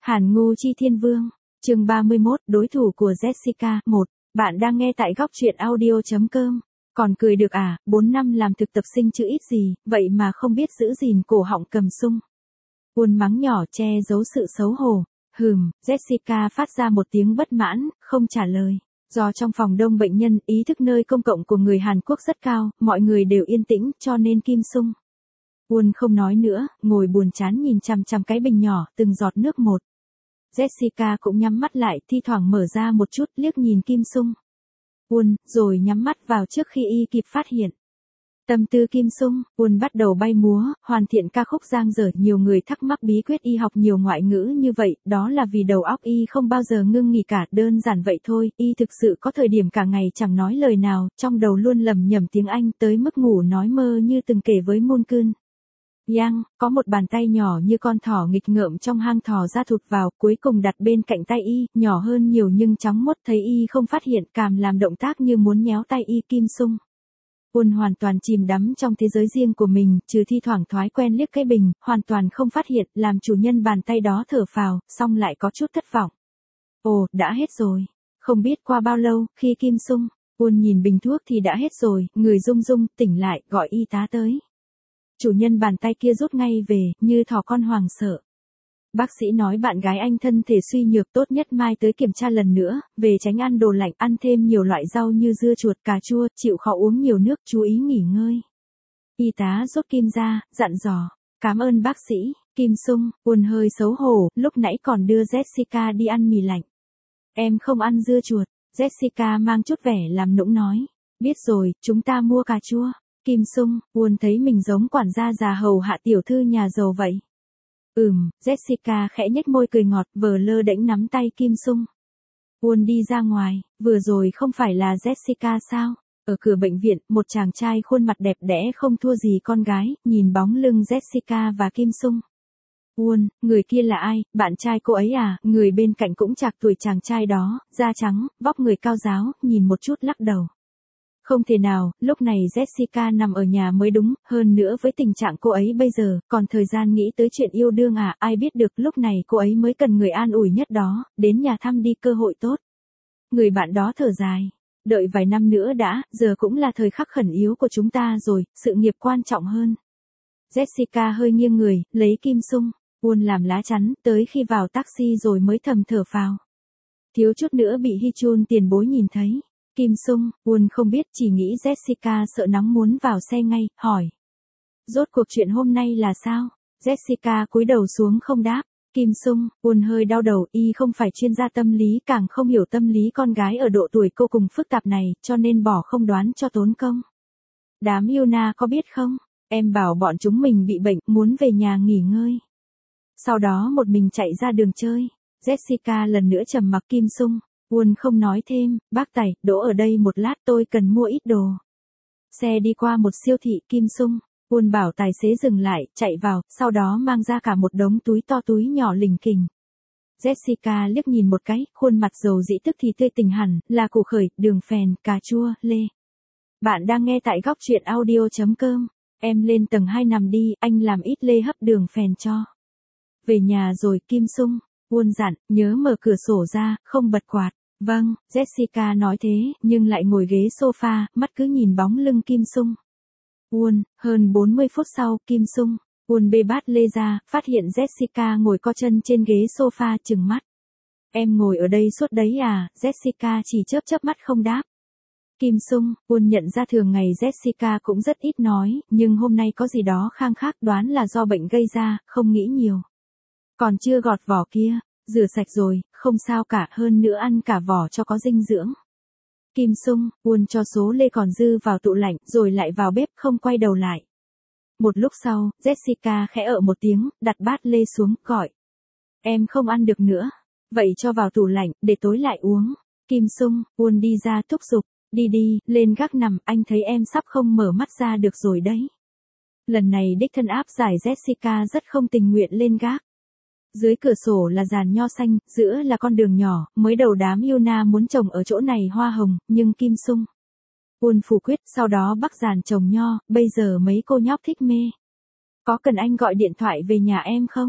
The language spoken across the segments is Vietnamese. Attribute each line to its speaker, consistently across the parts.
Speaker 1: Hàn Ngu Chi Thiên Vương, chương 31, đối thủ của Jessica, 1. Bạn đang nghe tại góc truyện audio.com. Còn cười được à, 4 năm làm thực tập sinh chứ ít gì, vậy mà không biết giữ gìn cổ họng cầm sung. Buồn mắng nhỏ che giấu sự xấu hổ. Jessica phát ra một tiếng bất mãn, không trả lời. Do trong phòng đông bệnh nhân, ý thức nơi công cộng của người Hàn Quốc rất cao, mọi người đều yên tĩnh, cho nên Kim Sung Won không nói nữa, ngồi buồn chán nhìn chằm chằm cái bình nhỏ, từng giọt nước một. Jessica cũng nhắm mắt lại, thi thoảng mở ra một chút, liếc nhìn Kim Sung Won, rồi nhắm mắt vào trước khi y kịp phát hiện. Tâm tư Kim Sung Won bắt đầu bay múa, hoàn thiện ca khúc dang dở. Nhiều người thắc mắc bí quyết y học nhiều ngoại ngữ như vậy, đó là vì đầu óc y không bao giờ ngưng nghỉ cả, đơn giản vậy thôi. Y thực sự có thời điểm cả ngày chẳng nói lời nào, trong đầu luôn lẩm nhẩm tiếng Anh, tới mức ngủ nói mơ như từng kể với Moon Kun Yang. Có một bàn tay nhỏ như con thỏ nghịch ngợm trong hang thò ra thụt vào, cuối cùng đặt bên cạnh tay y, nhỏ hơn nhiều nhưng chóng muốt. Thấy y không phát hiện, cảm làm động tác như muốn nhéo tay y. Kim Sung Won hoàn toàn chìm đắm trong thế giới riêng của mình, trừ thi thoảng thói quen liếc cái bình, hoàn toàn không phát hiện, làm chủ nhân bàn tay đó thở phào, xong lại có chút thất vọng. Ồ, đã hết rồi. Không biết qua bao lâu, khi Kim Sung Won nhìn bình thuốc thì đã hết rồi, người rung rung, tỉnh lại, gọi y tá tới. Chủ nhân bàn tay kia rút ngay về, như thỏ con hoảng sợ. Bác sĩ nói bạn gái anh thân thể suy nhược, tốt nhất mai tới kiểm tra lần nữa, về tránh ăn đồ lạnh, ăn thêm nhiều loại rau như dưa chuột, cà chua, chịu khó uống nhiều nước, chú ý nghỉ ngơi. Y tá rút kim ra, dặn dò. Cảm ơn bác sĩ. Kim Sung Won hơi xấu hổ, lúc nãy còn đưa Jessica đi ăn mì lạnh. Em không ăn dưa chuột. Jessica mang chút vẻ làm nũng nói. Biết rồi, chúng ta mua cà chua. Kim Sung Won thấy mình giống quản gia già hầu hạ tiểu thư nhà giàu vậy. Jessica khẽ nhếch môi cười ngọt, vờ lơ đễnh nắm tay Kim Sung Won đi ra ngoài. Vừa rồi không phải là Jessica sao? Ở cửa bệnh viện, một chàng trai khuôn mặt đẹp đẽ không thua gì con gái, nhìn bóng lưng Jessica và Kim Sung Won, người kia là ai, bạn trai cô ấy à? Người bên cạnh cũng trạc tuổi chàng trai đó, da trắng, vóc người cao ráo, nhìn một chút lắc đầu. Không thể nào, lúc này Jessica nằm ở nhà mới đúng, hơn nữa với tình trạng cô ấy bây giờ, còn thời gian nghĩ tới chuyện yêu đương à, ai biết được lúc này cô ấy mới cần người an ủi nhất đó, đến nhà thăm đi, cơ hội tốt. Người bạn đó thở dài, đợi vài năm nữa đã, giờ cũng là thời khắc khẩn yếu của chúng ta rồi, sự nghiệp quan trọng hơn. Jessica hơi nghiêng người, lấy Kim Sung Won làm lá chắn, tới khi vào taxi rồi mới thầm thở phào. Thiếu chút nữa bị Hee Chun tiền bối nhìn thấy. Kim Sung Won không biết, chỉ nghĩ Jessica sợ nóng muốn vào xe ngay, hỏi. Rốt cuộc chuyện hôm nay là sao? Jessica cúi đầu xuống không đáp. Kim Sung Won hơi đau đầu, y không phải chuyên gia tâm lý, càng không hiểu tâm lý con gái ở độ tuổi cô cùng phức tạp này, cho nên bỏ không đoán cho tốn công. Đám Yuna có biết không? Em bảo bọn chúng mình bị bệnh, muốn về nhà nghỉ ngơi. Sau đó một mình chạy ra đường chơi. Jessica lần nữa trầm mặc. Kim Sung Won không nói thêm. Bác Tài, đỗ ở đây một lát, tôi cần mua ít đồ. Xe đi qua một siêu thị. Kim Sung Won bảo tài xế dừng lại, chạy vào, sau đó mang ra cả một đống túi to túi nhỏ lình kình. Jessica liếc nhìn một cái, khuôn mặt dầu dĩ tức thì tươi tỉnh hẳn, là củ khởi, đường phèn, cà chua, lê. Bạn đang nghe tại góc truyện audio.com. Em lên tầng 2 nằm đi, anh làm ít lê hấp đường phèn cho. Về nhà rồi. Kim Sung Won dặn, nhớ mở cửa sổ ra, không bật quạt. Vâng, Jessica nói thế, nhưng lại ngồi ghế sofa, mắt cứ nhìn bóng lưng Kim Sung Won. Hơn 40 phút sau, Kim Sung Won bê bát lê ra, phát hiện Jessica ngồi co chân trên ghế sofa, chừng mắt. Em ngồi ở đây suốt đấy à? Jessica chỉ chớp mắt không đáp. Kim Sung Won nhận ra thường ngày Jessica cũng rất ít nói, nhưng hôm nay có gì đó khang khác, đoán là do bệnh gây ra, không nghĩ nhiều. Còn chưa gọt vỏ kia, rửa sạch rồi, không sao cả, hơn nữa ăn cả vỏ cho có dinh dưỡng. Kim Sung Won cho số lê còn dư vào tủ lạnh, rồi lại vào bếp, không quay đầu lại. Một lúc sau, Jessica khẽ ợ một tiếng, đặt bát lê xuống, gọi. Em không ăn được nữa. Vậy cho vào tủ lạnh, để tối lại uống. Kim Sung Won đi ra thúc giục. Đi đi, lên gác nằm, anh thấy em sắp không mở mắt ra được rồi đấy. Lần này đích thân áp giải, Jessica rất không tình nguyện lên gác. Dưới cửa sổ là giàn nho xanh, giữa là con đường nhỏ, mới đầu đám Yuna muốn trồng ở chỗ này hoa hồng, nhưng Kim Sung Won phủ quyết, sau đó bắc giàn trồng nho, bây giờ mấy cô nhóc thích mê. Có cần anh gọi điện thoại về nhà em không?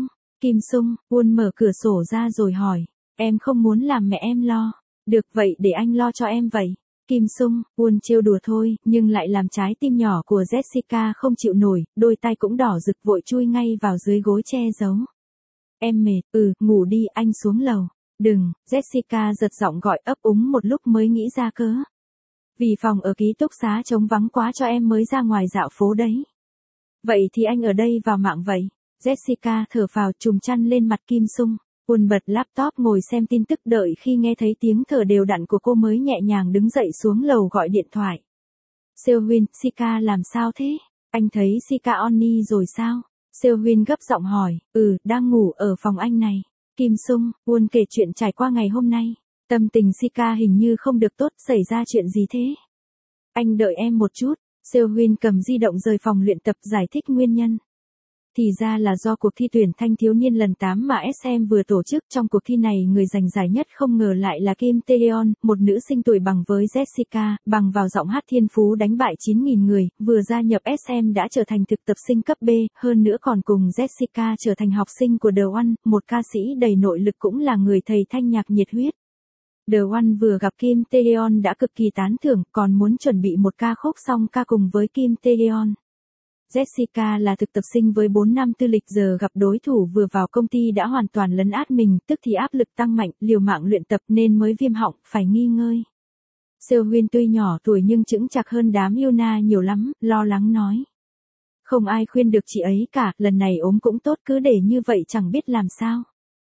Speaker 1: Kim Sung, Won mở cửa sổ ra rồi hỏi. Em không muốn làm mẹ em lo. Được vậy để anh lo cho em vậy. Kim Sung, Won trêu đùa thôi, nhưng lại làm trái tim nhỏ của Jessica không chịu nổi, đôi tay cũng đỏ rực vội chui ngay vào dưới gối che giấu. Em mệt, ngủ đi, anh xuống lầu. Đừng, Jessica giật giọng gọi ấp úng một lúc mới nghĩ ra cớ. Vì phòng ở ký túc xá trống vắng quá cho em mới ra ngoài dạo phố đấy. Vậy thì anh ở đây vào mạng vậy. Jessica thở phào trùm chăn lên mặt Kim Sung. Won bật laptop ngồi xem tin tức đợi khi nghe thấy tiếng thở đều đặn của cô mới nhẹ nhàng đứng dậy xuống lầu gọi điện thoại. Seohyun, Sika làm sao thế? Anh thấy Sika Onni rồi sao? Seohyun gấp giọng hỏi, đang ngủ ở phòng anh này. Kim Sung, Won kể chuyện trải qua ngày hôm nay. Tâm tình Sika hình như không được tốt, xảy ra chuyện gì thế? Anh đợi em một chút. Seohyun cầm di động rời phòng luyện tập giải thích nguyên nhân. Thì ra là do cuộc thi tuyển thanh thiếu niên lần 8 mà SM vừa tổ chức. Trong cuộc thi này người giành giải nhất không ngờ lại là Kim Taeyeon, một nữ sinh tuổi bằng với Jessica, bằng vào giọng hát thiên phú đánh bại 9.000 người, vừa gia nhập SM đã trở thành thực tập sinh cấp B, hơn nữa còn cùng Jessica trở thành học sinh của The One, một ca sĩ đầy nội lực cũng là người thầy thanh nhạc nhiệt huyết. The One vừa gặp Kim Taeyeon đã cực kỳ tán thưởng, còn muốn chuẩn bị một ca khúc song ca cùng với Kim Taeyeon. Jessica là thực tập sinh với 4 năm tư lịch, giờ gặp đối thủ vừa vào công ty đã hoàn toàn lấn át mình, tức thì áp lực tăng mạnh, liều mạng luyện tập nên mới viêm họng, phải nghỉ ngơi. Seohyun tuy nhỏ tuổi nhưng chững chạc hơn đám Yuna nhiều lắm, lo lắng nói. Không ai khuyên được chị ấy cả, lần này ốm cũng tốt, cứ để như vậy chẳng biết làm sao.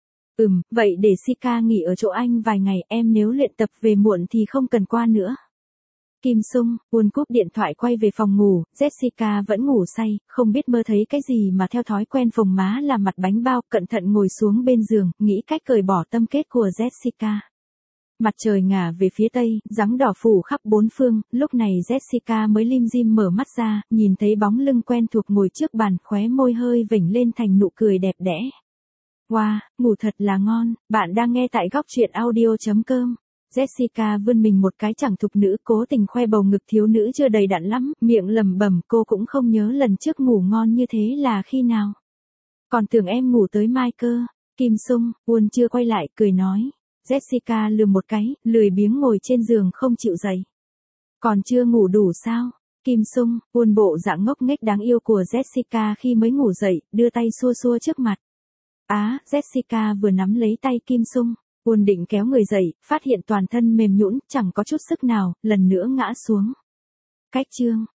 Speaker 1: Vậy để Sika nghỉ ở chỗ anh vài ngày, em nếu luyện tập về muộn thì không cần qua nữa. Kim Sung, Won cúp điện thoại quay về phòng ngủ, Jessica vẫn ngủ say, không biết mơ thấy cái gì mà theo thói quen phồng má làm mặt bánh bao, cẩn thận ngồi xuống bên giường, nghĩ cách cởi bỏ tâm kết của Jessica. Mặt trời ngả về phía tây, giáng đỏ phủ khắp bốn phương, lúc này Jessica mới lim dim mở mắt ra, nhìn thấy bóng lưng quen thuộc ngồi trước bàn, khóe môi hơi vểnh lên thành nụ cười đẹp đẽ. Wow, ngủ thật là ngon, bạn đang nghe tại góc truyện audio.com. Jessica vươn mình một cái chẳng thục nữ, cố tình khoe bầu ngực thiếu nữ chưa đầy đặn lắm, miệng lẩm bẩm, cô cũng không nhớ lần trước ngủ ngon như thế là khi nào. Còn tưởng em ngủ tới mai cơ. Kim Sung, Won chưa quay lại, cười nói. Jessica lườm một cái, lười biếng ngồi trên giường không chịu dậy. Còn chưa ngủ đủ sao? Kim Sung, Won bộ dạng ngốc nghếch đáng yêu của Jessica khi mới ngủ dậy, đưa tay xua xua trước mặt. Jessica vừa nắm lấy tay Kim Sung. Won định kéo người dậy, phát hiện toàn thân mềm nhũn, chẳng có chút sức nào, lần nữa ngã xuống. Cách chương